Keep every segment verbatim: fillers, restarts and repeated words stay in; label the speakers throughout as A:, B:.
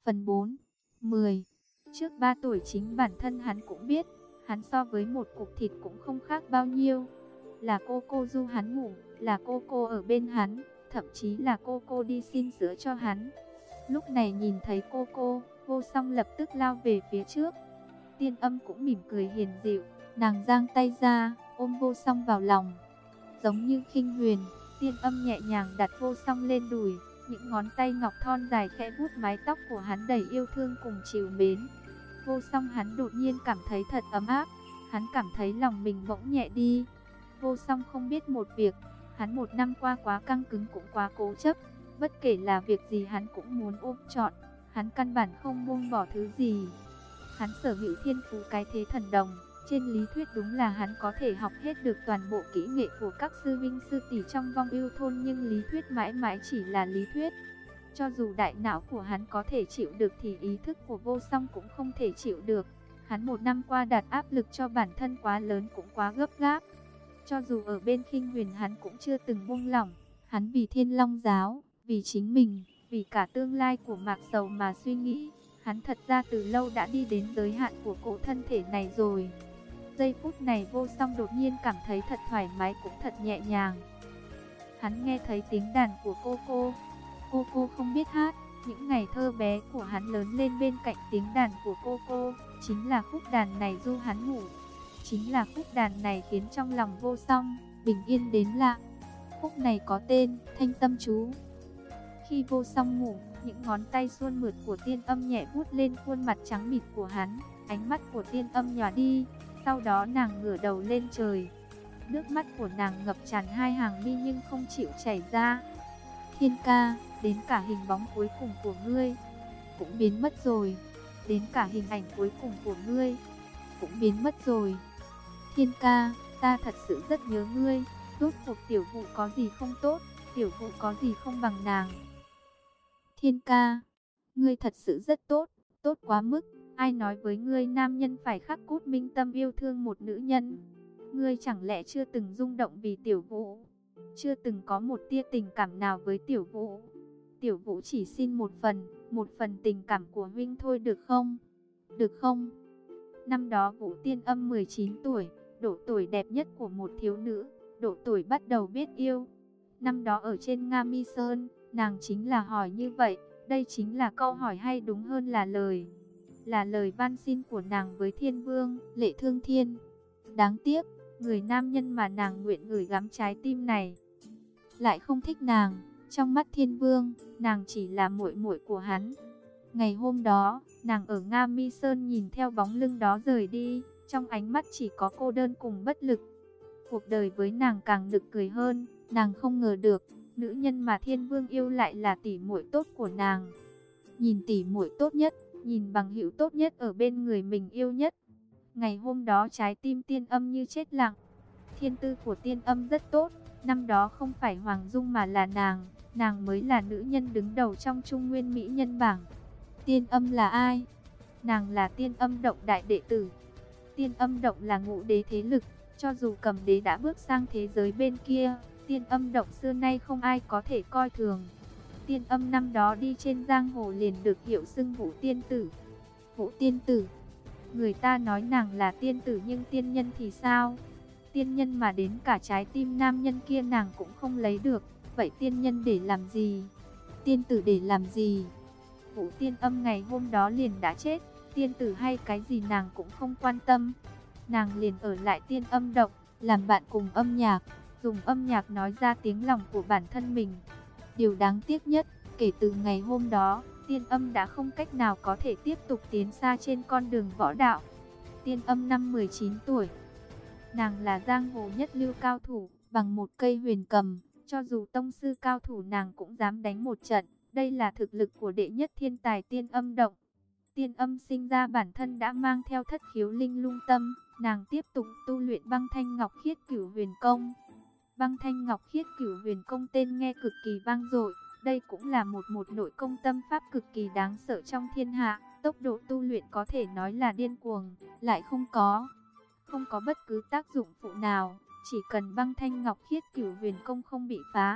A: Phần bốn. mười. Trước ba tuổi chính bản thân hắn cũng biết, hắn so với một cục thịt cũng không khác bao nhiêu. Là cô cô du hắn ngủ, là cô cô ở bên hắn, thậm chí là cô cô đi xin sữa cho hắn. Lúc này nhìn thấy cô cô, Vô Song lập tức lao về phía trước. Tiên Âm cũng mỉm cười hiền dịu, nàng giang tay ra, ôm Vô Song vào lòng. Giống như khinh huyền, Tiên Âm nhẹ nhàng đặt Vô Song lên đùi, những ngón tay ngọc thon dài khẽ vuốt mái tóc của hắn đầy yêu thương cùng trìu mến. Vô Song hắn đột nhiên cảm thấy thật ấm áp, hắn cảm thấy lòng mình bỗng nhẹ đi. Vô Song không biết một việc, hắn một năm qua quá căng cứng cũng quá cố chấp, bất kể là việc gì hắn cũng muốn ôm trọn, hắn căn bản không buông bỏ thứ gì. Hắn sở hữu thiên phú cái thế thần đồng, trên lý thuyết đúng là hắn có thể học hết được toàn bộ kỹ nghệ của các sư vinh sư tỷ trong vong ưu thôn, nhưng lý thuyết mãi mãi chỉ là lý thuyết. Cho dù đại não của hắn có thể chịu được thì ý thức của Vô Song cũng không thể chịu được. Hắn một năm qua đặt áp lực cho bản thân quá lớn cũng quá gấp gáp. Cho dù ở bên khinh huyền hắn cũng chưa từng buông lỏng. Hắn vì Thiên Long giáo, vì chính mình, vì cả tương lai của Mạc Sầu mà suy nghĩ. Hắn thật ra từ lâu đã đi đến giới hạn của cỗ thân thể này rồi. Giây phút này Vô Song đột nhiên cảm thấy thật thoải mái cũng thật nhẹ nhàng. Hắn nghe thấy tiếng đàn của cô cô. Cô cô không biết hát, những ngày thơ bé của hắn lớn lên bên cạnh tiếng đàn của cô cô. Chính là khúc đàn này du hắn ngủ. Chính là khúc đàn này khiến trong lòng Vô Song bình yên đến lạ. Khúc này có tên Thanh Tâm Chú. Khi Vô Song ngủ, những ngón tay suôn mượt của Tiên Âm nhẹ vuốt lên khuôn mặt trắng mịn của hắn. Ánh mắt của Tiên Âm nhòa đi, sau đó nàng ngửa đầu lên trời. Nước mắt của nàng ngập tràn hai hàng mi nhưng không chịu chảy ra. Thiên ca, đến cả hình bóng cuối cùng của ngươi cũng biến mất rồi. Đến cả hình ảnh cuối cùng của ngươi cũng biến mất rồi. Thiên ca, ta thật sự rất nhớ ngươi. Rốt cuộc tiểu vụ có gì không tốt, tiểu vụ có gì không bằng nàng. Thiên ca, ngươi thật sự rất tốt, tốt quá mức. Ai nói với ngươi nam nhân phải khắc cốt minh tâm yêu thương một nữ nhân? Ngươi chẳng lẽ chưa từng rung động vì tiểu vũ? Chưa từng có một tia tình cảm nào với tiểu vũ? Tiểu vũ chỉ xin một phần, một phần tình cảm của huynh thôi được không? Được không? Năm đó Vũ Tiên Âm mười chín tuổi, độ tuổi đẹp nhất của một thiếu nữ, độ tuổi bắt đầu biết yêu. Năm đó ở trên Nga Mi Sơn, nàng chính là hỏi như vậy, đây chính là câu hỏi hay đúng hơn là lời. Là lời van xin của nàng với Thiên Vương, Lệ Thương Thiên. Đáng tiếc, người nam nhân mà nàng nguyện gửi gắm trái tim này lại không thích nàng. Trong mắt Thiên Vương, nàng chỉ là muội muội của hắn. Ngày hôm đó, nàng ở Nga Mi Sơn nhìn theo bóng lưng đó rời đi, trong ánh mắt chỉ có cô đơn cùng bất lực. Cuộc đời với nàng càng nực cười hơn, nàng không ngờ được, nữ nhân mà Thiên Vương yêu lại là tỷ muội tốt của nàng. Nhìn tỷ muội tốt nhất, nhìn bằng hữu tốt nhất ở bên người mình yêu nhất. Ngày hôm đó trái tim Tiên Âm như chết lặng. Thiên tư của Tiên Âm rất tốt, năm đó không phải Hoàng Dung mà là nàng, nàng mới là nữ nhân đứng đầu trong Trung Nguyên Mỹ nhân bảng. Tiên Âm là ai? Nàng là Tiên Âm Động đại đệ tử. Tiên Âm Động là ngũ đế thế lực, cho dù Cầm Đế đã bước sang thế giới bên kia, Tiên Âm Động xưa nay không ai có thể coi thường. Tiên Âm năm đó đi trên giang hồ liền được hiệu xưng Vũ Tiên Tử. Vũ Tiên Tử, người ta nói nàng là tiên tử nhưng tiên nhân thì sao? Tiên nhân mà đến cả trái tim nam nhân kia nàng cũng không lấy được, vậy tiên nhân để làm gì? Tiên tử để làm gì? Vũ Tiên Âm ngày hôm đó liền đã chết, tiên tử hay cái gì nàng cũng không quan tâm. Nàng liền ở lại Tiên Âm Động, làm bạn cùng âm nhạc, dùng âm nhạc nói ra tiếng lòng của bản thân mình. Điều đáng tiếc nhất, kể từ ngày hôm đó, Tiên Âm đã không cách nào có thể tiếp tục tiến xa trên con đường võ đạo. Tiên Âm năm mười chín tuổi. Nàng là giang hồ nhất lưu cao thủ, bằng một cây huyền cầm, cho dù tông sư cao thủ nàng cũng dám đánh một trận. Đây là thực lực của đệ nhất thiên tài Tiên Âm Động. Tiên Âm sinh ra bản thân đã mang theo thất khiếu linh lung tâm, nàng tiếp tục tu luyện Băng Thanh Ngọc Khiết Cửu Huyền Công. Băng Thanh Ngọc Khiết Cửu Huyền Công tên nghe cực kỳ vang dội, đây cũng là một một nội công tâm pháp cực kỳ đáng sợ trong thiên hạ, tốc độ tu luyện có thể nói là điên cuồng, lại không có không có bất cứ tác dụng phụ nào, chỉ cần Băng Thanh Ngọc Khiết Cửu Huyền Công không bị phá,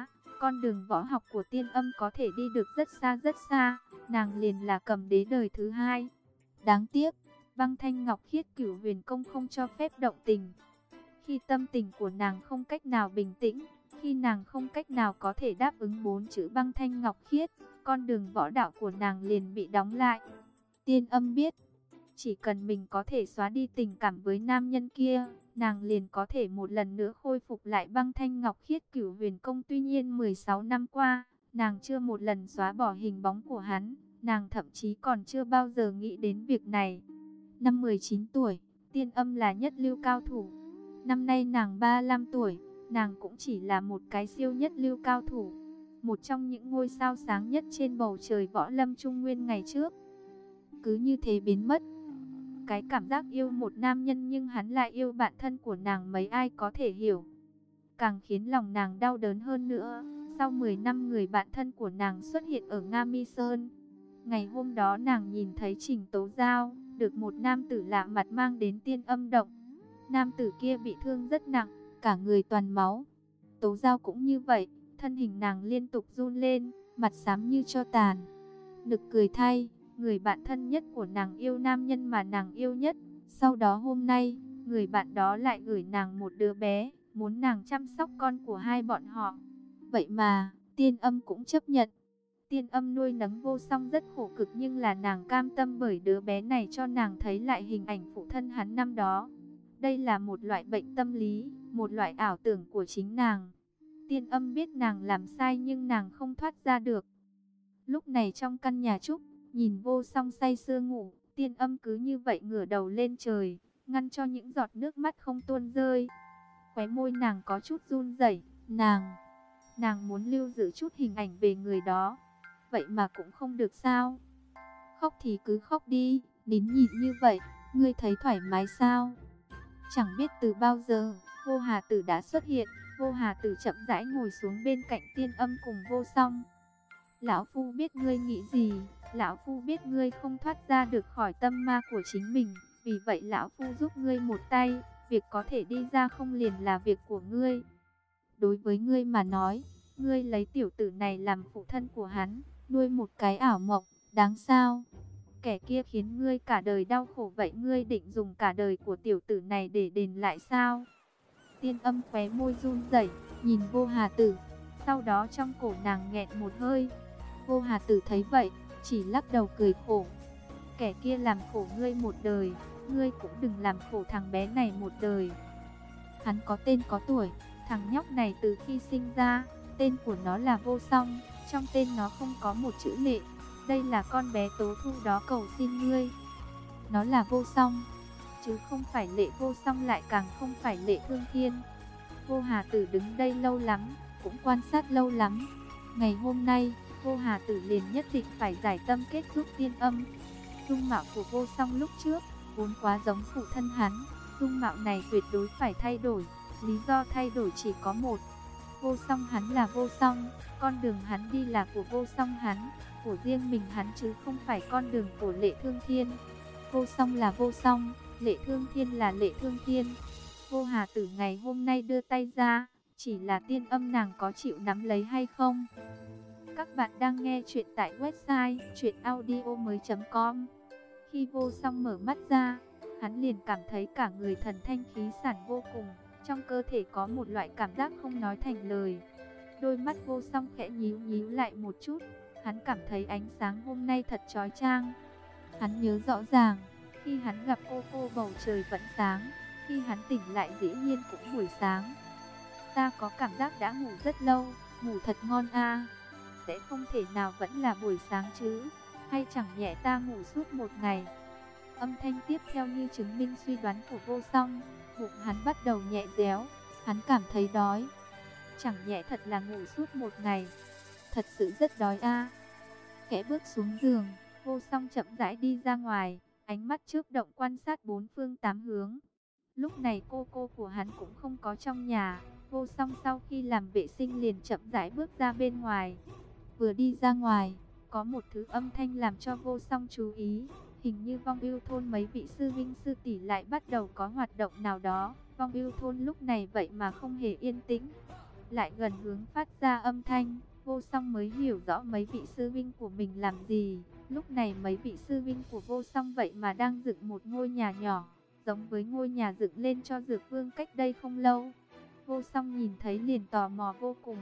A: con đường võ học của Tiên Âm có thể đi được rất xa rất xa, nàng liền là cầm đế đời thứ hai. Đáng tiếc, Băng Thanh Ngọc Khiết Cửu Huyền Công không cho phép động tình. Khi tâm tình của nàng không cách nào bình tĩnh, khi nàng không cách nào có thể đáp ứng bốn chữ Băng Thanh Ngọc Khiết, con đường võ đạo của nàng liền bị đóng lại. Tiên Âm biết, chỉ cần mình có thể xóa đi tình cảm với nam nhân kia, nàng liền có thể một lần nữa khôi phục lại Băng Thanh Ngọc Khiết Cửu Huyền Công. Tuy nhiên mười sáu năm qua, nàng chưa một lần xóa bỏ hình bóng của hắn, nàng thậm chí còn chưa bao giờ nghĩ đến việc này. Năm mười chín tuổi, Tiên Âm là nhất lưu cao thủ. Năm nay nàng ba mươi lăm tuổi, nàng cũng chỉ là một cái siêu nhất lưu cao thủ, một trong những ngôi sao sáng nhất trên bầu trời võ lâm Trung Nguyên ngày trước. Cứ như thế biến mất. Cái cảm giác yêu một nam nhân nhưng hắn lại yêu bạn thân của nàng, mấy ai có thể hiểu. Càng khiến lòng nàng đau đớn hơn nữa, sau mười năm người bạn thân của nàng xuất hiện ở Nga Mi Sơn. Ngày hôm đó nàng nhìn thấy Trình Tố Giao được một nam tử lạ mặt mang đến Tiên Âm Động. Nam tử kia bị thương rất nặng, cả người toàn máu. Tố Giao cũng như vậy, thân hình nàng liên tục run lên, mặt xám như tro tàn. Nực cười thay, người bạn thân nhất của nàng yêu nam nhân mà nàng yêu nhất. Sau đó hôm nay, người bạn đó lại gửi nàng một đứa bé, muốn nàng chăm sóc con của hai bọn họ. Vậy mà, Tiên Âm cũng chấp nhận. Tiên Âm nuôi nấng Vô Song rất khổ cực, nhưng là nàng cam tâm bởi đứa bé này cho nàng thấy lại hình ảnh phụ thân hắn năm đó. Đây là một loại bệnh tâm lý, một loại ảo tưởng của chính nàng. Tiên Âm biết nàng làm sai nhưng nàng không thoát ra được. Lúc này trong căn nhà trúc, nhìn Vô Song say sưa ngủ, Tiên Âm cứ như vậy ngửa đầu lên trời, ngăn cho những giọt nước mắt không tuôn rơi. Khóe môi nàng có chút run rẩy, nàng, nàng muốn lưu giữ chút hình ảnh về người đó. Vậy mà cũng không được sao? Khóc thì cứ khóc đi, nín nhịn như vậy, ngươi thấy thoải mái sao? Chẳng biết từ bao giờ, Vô Hà Tử đã xuất hiện. Vô Hà Tử chậm rãi ngồi xuống bên cạnh Tiên Âm cùng Vô Song. Lão Phu biết ngươi nghĩ gì, Lão Phu biết ngươi không thoát ra được khỏi tâm ma của chính mình. Vì vậy Lão Phu giúp ngươi một tay, việc có thể đi ra không liền là việc của ngươi. Đối với ngươi mà nói, ngươi lấy tiểu tử này làm phụ thân của hắn, nuôi một cái ảo mộng, đáng sao? Kẻ kia khiến ngươi cả đời đau khổ, vậy ngươi định dùng cả đời của tiểu tử này để đền lại sao? Tiên Âm khóe môi run rẩy, nhìn Vô Hà Tử, sau đó trong cổ nàng nghẹn một hơi. Vô Hà Tử thấy vậy, chỉ lắc đầu cười khổ. Kẻ kia làm khổ ngươi một đời, ngươi cũng đừng làm khổ thằng bé này một đời. Hắn có tên có tuổi, thằng nhóc này từ khi sinh ra, tên của nó là Vô Song, trong tên nó không có một chữ Lệ. Đây là con bé Tố Thu đó cầu xin ngươi. Nó là Vô Song, chứ không phải Lệ Vô Song, lại càng không phải Lệ Thương Thiên. Vô Hà Tử đứng đây lâu lắm, cũng quan sát lâu lắm. Ngày hôm nay, Vô Hà Tử liền nhất định phải giải tâm kết giúp Tiên Âm. Dung mạo của Vô Song lúc trước vốn quá giống phụ thân hắn, dung mạo này tuyệt đối phải thay đổi. Lý do thay đổi chỉ có một: Vô Song hắn là Vô Song, con đường hắn đi là của Vô Song hắn, của riêng mình hắn, chứ không phải con đường của Lệ Thương Thiên. Vô Song là Vô Song, Lệ Thương Thiên là Lệ Thương Thiên. Vô Hà Tử ngày hôm nay đưa tay ra, chỉ là Tiên Âm nàng có chịu nắm lấy hay không? Các bạn đang nghe chuyện tại website truyện audio mới chấm com. Khi Vô Song mở mắt ra, hắn liền cảm thấy cả người thần thanh khí sảng vô cùng, trong cơ thể có một loại cảm giác không nói thành lời. Đôi mắt Vô Song khẽ nhíu nhíu lại một chút, hắn cảm thấy ánh sáng hôm nay thật chói chang. Hắn nhớ rõ ràng, khi hắn gặp cô cô bầu trời vẫn sáng, khi hắn tỉnh lại dĩ nhiên cũng buổi sáng. Ta có cảm giác đã ngủ rất lâu, ngủ thật ngon a. Sẽ không thể nào vẫn là buổi sáng chứ, hay chẳng nhẽ ta ngủ suốt một ngày. Âm thanh tiếp theo như chứng minh suy đoán của Vô Song, bụng hắn bắt đầu nhẹ réo, hắn cảm thấy đói. Chẳng nhẽ thật là ngủ suốt một ngày, thật sự rất đói a. Khẽ bước xuống giường, Vô Song chậm rãi đi ra ngoài, ánh mắt chớp động quan sát bốn phương tám hướng. Lúc này cô cô của hắn cũng không có trong nhà. Vô Song sau khi làm vệ sinh liền chậm rãi bước ra bên ngoài. Vừa đi ra ngoài, có một thứ âm thanh làm cho Vô Song chú ý. Hình như Vong Ưu Thôn mấy vị sư huynh sư tỷ lại bắt đầu có hoạt động nào đó. Vong Ưu Thôn lúc này vậy mà không hề yên tĩnh. lại gần hướng phát ra âm thanh. Vô Song mới hiểu rõ mấy vị sư vinh của mình làm gì. Lúc này mấy vị sư vinh của Vô Song vậy mà đang dựng một ngôi nhà nhỏ, giống với ngôi nhà dựng lên cho Dược Vương cách đây không lâu. Vô Song nhìn thấy liền tò mò vô cùng.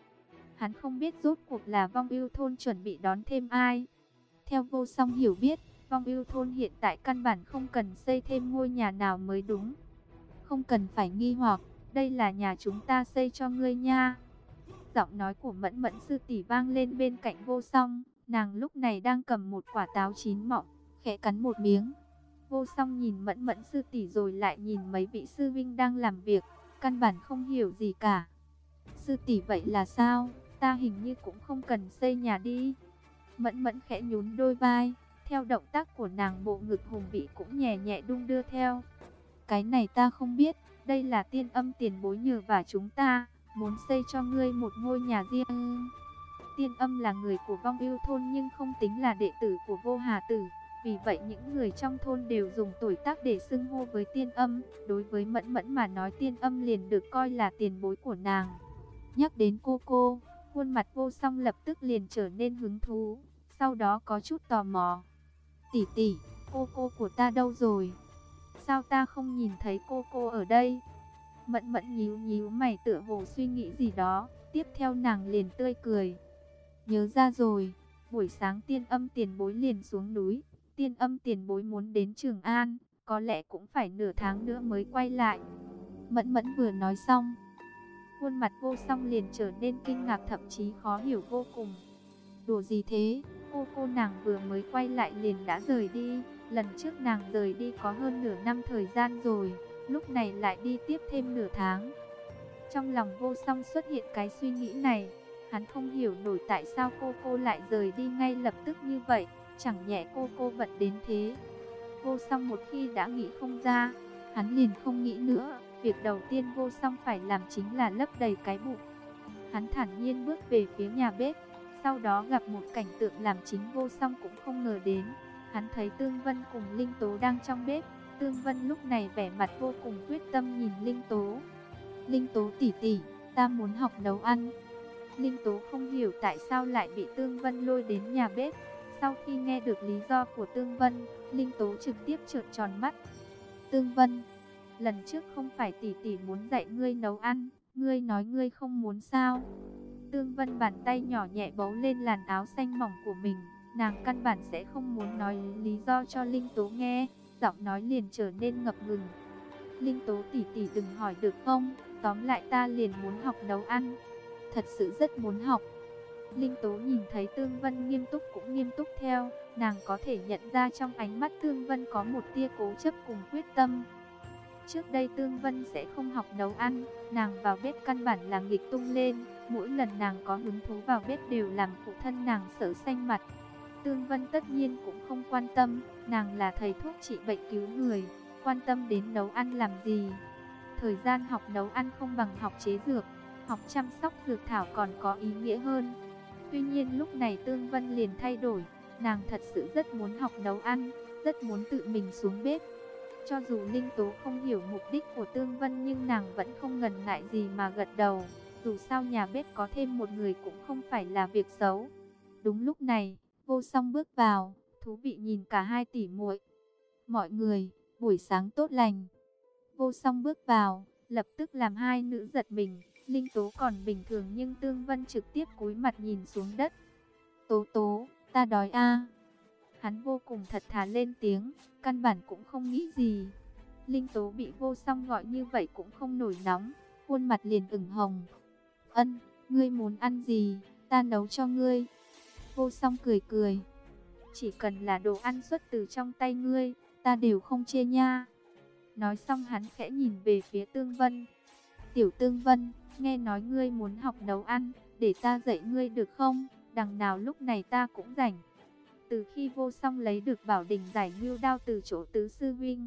A: Hắn không biết rốt cuộc là Vong Ưu thôn chuẩn bị đón thêm ai. Theo Vô Song hiểu biết, Vong Ưu thôn hiện tại căn bản không cần xây thêm ngôi nhà nào mới đúng. Không cần phải nghi hoặc, đây là nhà chúng ta xây cho ngươi nha. Giọng nói của Mẫn Mẫn sư tỷ vang lên bên cạnh Vô Song. Nàng lúc này đang cầm một quả táo chín mọng, khẽ cắn một miếng. Vô Song nhìn Mẫn Mẫn sư tỷ rồi lại nhìn mấy vị sư vinh đang làm việc, căn bản không hiểu gì cả. Sư tỷ vậy là sao? Ta hình như cũng không cần xây nhà đi. Mẫn Mẫn khẽ nhún đôi vai, theo động tác của nàng bộ ngực hùng vĩ cũng nhẹ nhẹ đung đưa theo. Cái này ta không biết, đây là Tiên Âm tiền bối nhờ vả chúng ta, muốn xây cho ngươi một ngôi nhà riêng. Tiên Âm là người của Vong Ưu thôn nhưng không tính là đệ tử của Vô Hà Tử. Vì vậy những người trong thôn đều dùng tuổi tác để xưng hô với Tiên Âm. Đối với Mẫn Mẫn mà nói, Tiên Âm liền được coi là tiền bối của nàng. Nhắc đến cô cô, khuôn mặt Vô Song lập tức liền trở nên hứng thú, sau đó có chút tò mò. Tỷ tỷ, cô cô của ta đâu rồi? Sao ta không nhìn thấy cô cô ở đây? Mẫn Mẫn nhíu nhíu mày tựa hồ suy nghĩ gì đó, tiếp theo nàng liền tươi cười. Nhớ ra rồi, buổi sáng Tiên Âm tiền bối liền xuống núi. Tiên Âm tiền bối muốn đến Trường An, có lẽ cũng phải nửa tháng nữa mới quay lại. Mẫn Mẫn vừa nói xong, khuôn mặt Vô Song liền trở nên kinh ngạc, thậm chí khó hiểu vô cùng. Đùa gì thế, cô cô nàng vừa mới quay lại liền đã rời đi. Lần trước nàng rời đi có hơn nửa năm thời gian rồi, lúc này lại đi tiếp thêm nửa tháng. Trong lòng Vô Song xuất hiện cái suy nghĩ này, hắn không hiểu nổi tại sao cô cô lại rời đi ngay lập tức như vậy, chẳng nhẽ cô cô bận đến thế. Vô Song một khi đã nghĩ không ra, hắn liền không nghĩ nữa. Việc đầu tiên Vô Song phải làm chính là lấp đầy cái bụng. Hắn thản nhiên bước về phía nhà bếp, sau đó gặp một cảnh tượng làm chính Vô Song cũng không ngờ đến. Hắn thấy Tương Vân cùng Linh Tố đang trong bếp. Tương Vân lúc này vẻ mặt vô cùng quyết tâm nhìn Linh Tố. Linh Tố tỷ tỷ, ta muốn học nấu ăn. Linh Tố không hiểu tại sao lại bị Tương Vân lôi đến nhà bếp. Sau khi nghe được lý do của Tương Vân, Linh Tố trực tiếp trợn tròn mắt. Tương Vân, lần trước không phải tỷ tỷ muốn dạy ngươi nấu ăn, ngươi nói ngươi không muốn sao? Tương Vân bàn tay nhỏ nhẹ bấu lên làn áo xanh mỏng của mình. Nàng căn bản sẽ không muốn nói lý do cho Linh Tố nghe, giọng nói liền trở nên ngập ngừng. Linh Tố tỷ tỷ đừng hỏi được không, tóm lại ta liền muốn học nấu ăn. Thật sự rất muốn học. Linh Tố nhìn thấy Tương Vân nghiêm túc cũng nghiêm túc theo, nàng có thể nhận ra trong ánh mắt Tương Vân có một tia cố chấp cùng quyết tâm. Trước đây Tương Vân sẽ không học nấu ăn, nàng vào bếp căn bản là nghịch tung lên, mỗi lần nàng có hứng thú vào bếp đều làm phụ thân nàng sợ xanh mặt. Tương Vân tất nhiên cũng không quan tâm, nàng là thầy thuốc trị bệnh cứu người, quan tâm đến nấu ăn làm gì. Thời gian học nấu ăn không bằng học chế dược, học chăm sóc dược thảo còn có ý nghĩa hơn. Tuy nhiên lúc này Tương Vân liền thay đổi, nàng thật sự rất muốn học nấu ăn, rất muốn tự mình xuống bếp. Cho dù Linh Tố không hiểu mục đích của Tương Vân nhưng nàng vẫn không ngần ngại gì mà gật đầu. Dù sao nhà bếp có thêm một người cũng không phải là việc xấu. Đúng lúc này, Vô Song bước vào, thú vị nhìn cả hai tỷ muội. Mọi người, buổi sáng tốt lành. Vô Song bước vào, lập tức làm hai nữ giật mình. Linh Tố còn bình thường nhưng Tương Vân trực tiếp cúi mặt nhìn xuống đất. Tố Tố, ta đói a. Hắn vô cùng thật thà lên tiếng, căn bản cũng không nghĩ gì. Linh Tố bị Vô Song gọi như vậy cũng không nổi nóng, khuôn mặt liền ửng hồng. Ân, ngươi muốn ăn gì, ta nấu cho ngươi. Vô Song cười cười. Chỉ cần là đồ ăn xuất từ trong tay ngươi, ta đều không chê nha. Nói xong hắn khẽ nhìn về phía Tương Vân. Tiểu Tương Vân, nghe nói ngươi muốn học nấu ăn, để ta dạy ngươi được không? Đằng nào lúc này ta cũng rảnh. Từ khi Vô Song lấy được Bảo Đình giải ngưu đao từ chỗ tứ sư huynh,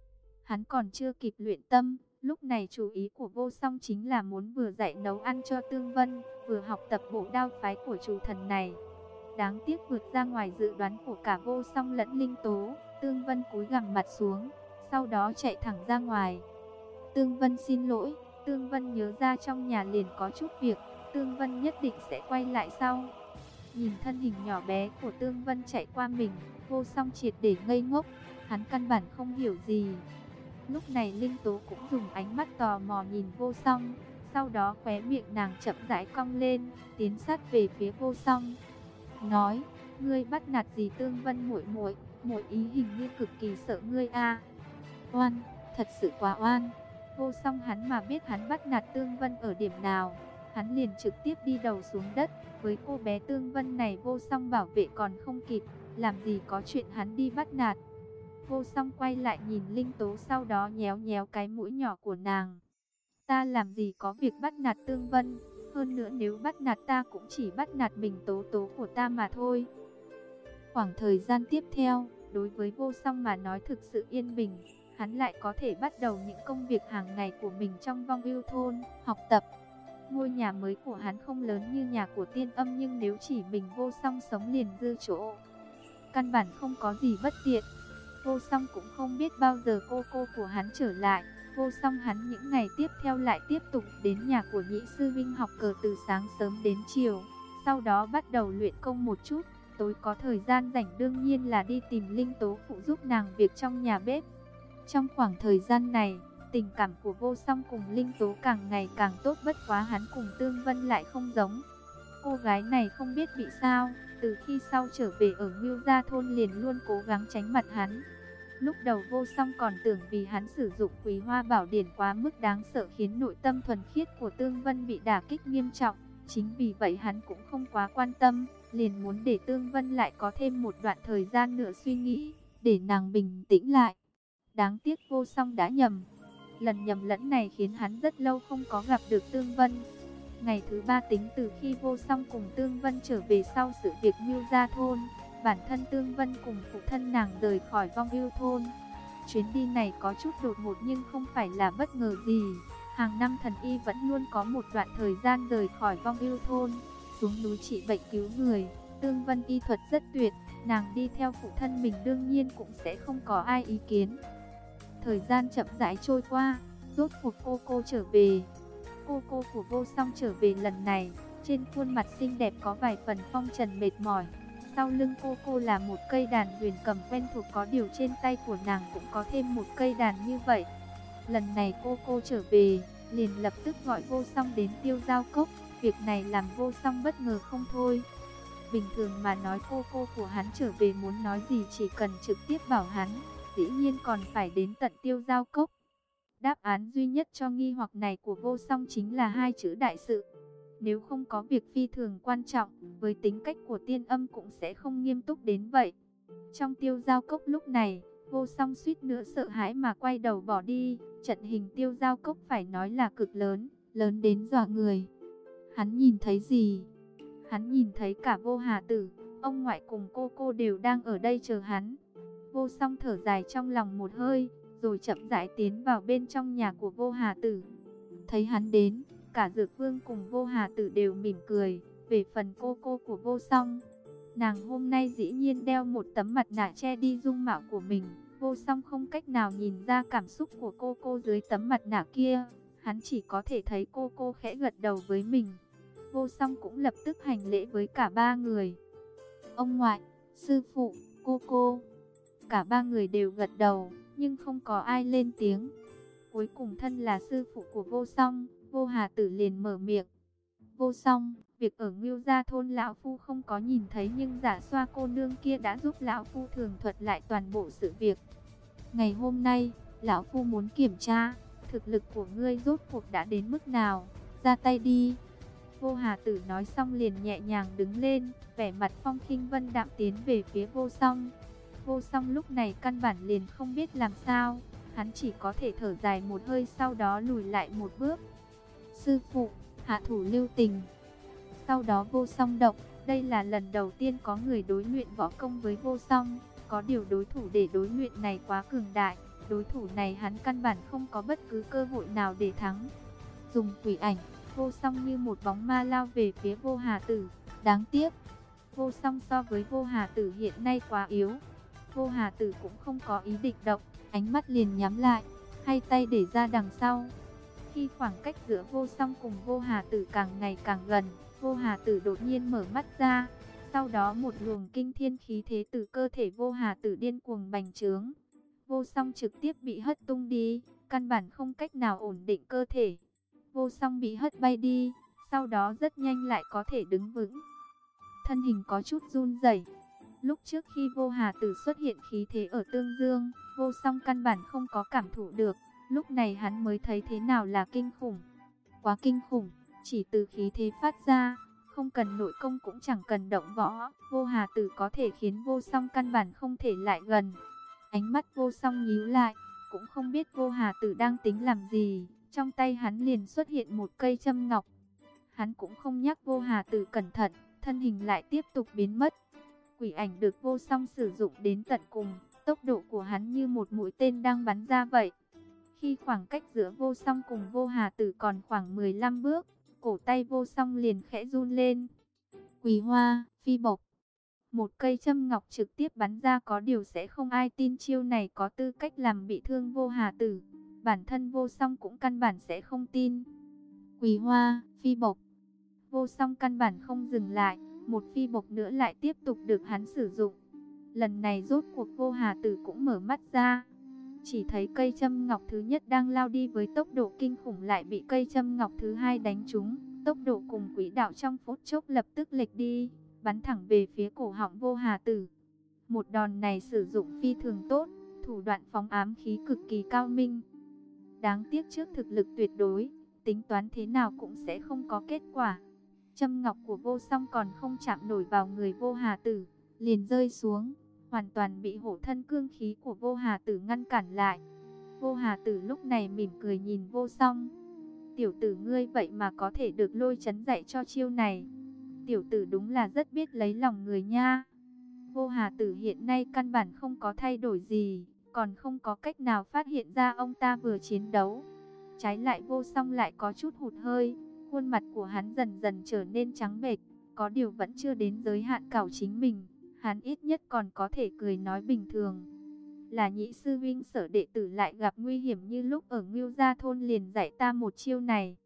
A: hắn còn chưa kịp luyện tâm. Lúc này chú ý của Vô Song chính là muốn vừa dạy nấu ăn cho Tương Vân, vừa học tập bộ đao phái của chủ thần này. Đáng tiếc vượt ra ngoài dự đoán của cả Vô Song lẫn Linh Tố. Tương Vân cúi gằm mặt xuống, sau đó chạy thẳng ra ngoài. Tương Vân xin lỗi, Tương Vân nhớ ra trong nhà liền có chút việc, Tương Vân nhất định sẽ quay lại sau. Nhìn thân hình nhỏ bé của Tương Vân chạy qua mình, Vô Song triệt để ngây ngốc, hắn căn bản không hiểu gì. Lúc này Linh Tố cũng dùng ánh mắt tò mò nhìn Vô Song, sau đó khóe miệng nàng chậm rãi cong lên, tiến sát về phía Vô Song. Nói, ngươi bắt nạt gì Tương Vân muội muội, muội ý hình như cực kỳ sợ ngươi a. Oan, thật sự quá oan. Vô Song hắn mà biết hắn bắt nạt Tương Vân ở điểm nào, hắn liền trực tiếp đi đầu xuống đất. Với cô bé Tương Vân này Vô Song bảo vệ còn không kịp, làm gì có chuyện hắn đi bắt nạt. Vô Song quay lại nhìn Linh Tố, sau đó nhéo nhéo cái mũi nhỏ của nàng. Ta làm gì có việc bắt nạt Tương Vân, hơn nữa nếu bắt nạt ta cũng chỉ bắt nạt mình Tố Tố của ta mà thôi. Khoảng thời gian tiếp theo, đối với Vô Song mà nói thực sự yên bình, hắn lại có thể bắt đầu những công việc hàng ngày của mình trong Vong Ưu thôn, học tập. Ngôi nhà mới của hắn không lớn như nhà của Tiên Âm, nhưng nếu chỉ mình Vô Song sống liền dư chỗ, căn bản không có gì bất tiện. Vô Song cũng không biết bao giờ cô cô của hắn trở lại. Vô Song hắn những ngày tiếp theo lại tiếp tục đến nhà của nhị sư huynh học cờ từ sáng sớm đến chiều, sau đó bắt đầu luyện công một chút. Tối có thời gian rảnh đương nhiên là đi tìm Linh Tố phụ giúp nàng việc trong nhà bếp. Trong khoảng thời gian này, tình cảm của Vô Song cùng Linh Tố càng ngày càng tốt, bất quá hắn cùng Tương Vân lại không giống. Cô gái này không biết bị sao, từ khi sau trở về ở Ngưu Gia thôn liền luôn cố gắng tránh mặt hắn. Lúc đầu Vô Song còn tưởng vì hắn sử dụng Quý Hoa Bảo Điển quá mức đáng sợ khiến nội tâm thuần khiết của Tương Vân bị đả kích nghiêm trọng. Chính vì vậy hắn cũng không quá quan tâm, liền muốn để Tương Vân lại có thêm một đoạn thời gian nữa suy nghĩ, để nàng bình tĩnh lại. Đáng tiếc Vô Song đã nhầm. Lần nhầm lẫn này khiến hắn rất lâu không có gặp được Tương Vân. Ngày thứ ba tính từ khi Vô Song cùng Tương Vân trở về sau sự việc Ngưu Gia thôn, bản thân Tương Vân cùng phụ thân nàng rời khỏi Vong Ưu thôn. Chuyến đi này có chút đột ngột nhưng không phải là bất ngờ gì. Hàng năm thần y vẫn luôn có một đoạn thời gian rời khỏi Vong Ưu thôn, xuống núi trị bệnh cứu người. Tương Vân y thuật rất tuyệt, nàng đi theo phụ thân mình đương nhiên cũng sẽ không có ai ý kiến. Thời gian chậm rãi trôi qua, rốt cuộc cô cô trở về. Cô cô của Vô Song trở về lần này, trên khuôn mặt xinh đẹp có vài phần phong trần mệt mỏi. Sau lưng cô cô là một cây đàn huyền cầm quen thuộc, có điều trên tay của nàng cũng có thêm một cây đàn như vậy. Lần này cô cô trở về, liền lập tức gọi Vô Song đến Tiêu Giao Cốc. Việc này làm Vô Song bất ngờ không thôi. Bình thường mà nói cô cô của hắn trở về muốn nói gì chỉ cần trực tiếp bảo hắn, dĩ nhiên còn phải đến tận Tiêu Giao Cốc. Đáp án duy nhất cho nghi hoặc này của Vô Song chính là hai chữ đại sự. Nếu không có việc phi thường quan trọng, với tính cách của Tiên Âm cũng sẽ không nghiêm túc đến vậy. Trong Tiêu Giao Cốc lúc này, Vô Song suýt nữa sợ hãi mà quay đầu bỏ đi. Trận hình Tiêu Giao Cốc phải nói là cực lớn, lớn đến dọa người. Hắn nhìn thấy gì? Hắn nhìn thấy cả Vô Hà Tử, ông ngoại cùng cô cô đều đang ở đây chờ hắn. Vô Song thở dài trong lòng một hơi, rồi chậm rãi tiến vào bên trong nhà của Vô Hà Tử. Thấy hắn đến, cả Dược Vương cùng Vô Hà Tử đều mỉm cười. Về phần cô cô của Vô Song, nàng hôm nay dĩ nhiên đeo một tấm mặt nạ che đi dung mạo của mình. Vô Song không cách nào nhìn ra cảm xúc của cô cô dưới tấm mặt nạ kia. Hắn chỉ có thể thấy cô cô khẽ gật đầu với mình. Vô Song cũng lập tức hành lễ với cả ba người. Ông ngoại, sư phụ, cô cô. Cả ba người đều gật đầu, nhưng không có ai lên tiếng. Cuối cùng thân là sư phụ của Vô Song, Vô Hà Tử liền mở miệng. Vô Song, việc ở Ngưu Gia thôn lão phu không có nhìn thấy, nhưng Giả Xoa cô nương kia đã giúp lão phu tường thuật lại toàn bộ sự việc. Ngày hôm nay, lão phu muốn kiểm tra thực lực của ngươi rốt cuộc đã đến mức nào, ra tay đi. Vô Hà Tử nói xong liền nhẹ nhàng đứng lên, vẻ mặt phong khinh vân đạm tiến về phía Vô Song. Vô Song lúc này căn bản liền không biết làm sao, hắn chỉ có thể thở dài một hơi, sau đó lùi lại một bước. Sư phụ, hạ thủ lưu tình. Sau đó Vô Song động, đây là lần đầu tiên có người đối luyện võ công với Vô Song, có điều đối thủ để đối luyện này quá cường đại, đối thủ này hắn căn bản không có bất cứ cơ hội nào để thắng. Dùng quỷ ảnh, Vô Song như một bóng ma lao về phía Vô Hà Tử. Đáng tiếc, Vô Song so với Vô Hà Tử hiện nay quá yếu. Vô Hà Tử cũng không có ý định động, ánh mắt liền nhắm lại, hai tay để ra đằng sau. Khi khoảng cách giữa Vô Song cùng Vô Hà Tử càng ngày càng gần, Vô Hà Tử đột nhiên mở mắt ra. Sau đó một luồng kinh thiên khí thế từ cơ thể Vô Hà Tử điên cuồng bành trướng. Vô Song trực tiếp bị hất tung đi, căn bản không cách nào ổn định cơ thể. Vô Song bị hất bay đi, sau đó rất nhanh lại có thể đứng vững. Thân hình có chút run rẩy. Lúc trước khi Vô Hà Tử xuất hiện khí thế ở Tương Dương, Vô Song căn bản không có cảm thụ được. Lúc này hắn mới thấy thế nào là kinh khủng. Quá kinh khủng, chỉ từ khí thế phát ra, không cần nội công cũng chẳng cần động võ, Vô Hà Tử có thể khiến Vô Song căn bản không thể lại gần. Ánh mắt Vô Song nhíu lại, cũng không biết Vô Hà Tử đang tính làm gì, trong tay hắn liền xuất hiện một cây châm ngọc. Hắn cũng không nhắc Vô Hà Tử cẩn thận, thân hình lại tiếp tục biến mất. Quỷ ảnh được Vô Song sử dụng đến tận cùng, tốc độ của hắn như một mũi tên đang bắn ra vậy. Khi khoảng cách giữa Vô Song cùng Vô Hà Tử còn khoảng mười lăm bước, cổ tay Vô Song liền khẽ run lên. Quỳ hoa, phi bộc. Một cây châm ngọc trực tiếp bắn ra, có điều sẽ không ai tin chiêu này có tư cách làm bị thương Vô Hà Tử. Bản thân Vô Song cũng căn bản sẽ không tin. Quỳ hoa, phi bộc. Vô Song căn bản không dừng lại, một phi bộc nữa lại tiếp tục được hắn sử dụng. Lần này rốt cuộc Vô Hà Tử cũng mở mắt ra. Chỉ thấy cây châm ngọc thứ nhất đang lao đi với tốc độ kinh khủng lại bị cây châm ngọc thứ hai đánh trúng. Tốc độ cùng quỹ đạo trong phút chốc lập tức lệch đi, bắn thẳng về phía cổ họng Vô Hà Tử. Một đòn này sử dụng phi thường tốt, thủ đoạn phóng ám khí cực kỳ cao minh. Đáng tiếc trước thực lực tuyệt đối, tính toán thế nào cũng sẽ không có kết quả. Châm ngọc của Vô Song còn không chạm nổi vào người Vô Hà Tử, liền rơi xuống, hoàn toàn bị hổ thân cương khí của Vô Hà Tử ngăn cản lại. Vô Hà Tử lúc này mỉm cười nhìn Vô Song. Tiểu tử ngươi vậy mà có thể được Lôi Chấn dạy cho chiêu này. Tiểu tử đúng là rất biết lấy lòng người nha. Vô Hà Tử hiện nay căn bản không có thay đổi gì, còn không có cách nào phát hiện ra ông ta vừa chiến đấu. Trái lại Vô Song lại có chút hụt hơi, khuôn mặt của hắn dần dần trở nên trắng bệch, có điều vẫn chưa đến giới hạn cảo chính mình, hắn ít nhất còn có thể cười nói bình thường. Là nhị sư huynh Sở đệ tử lại gặp nguy hiểm như lúc ở Ngưu Gia thôn liền dạy ta một chiêu này.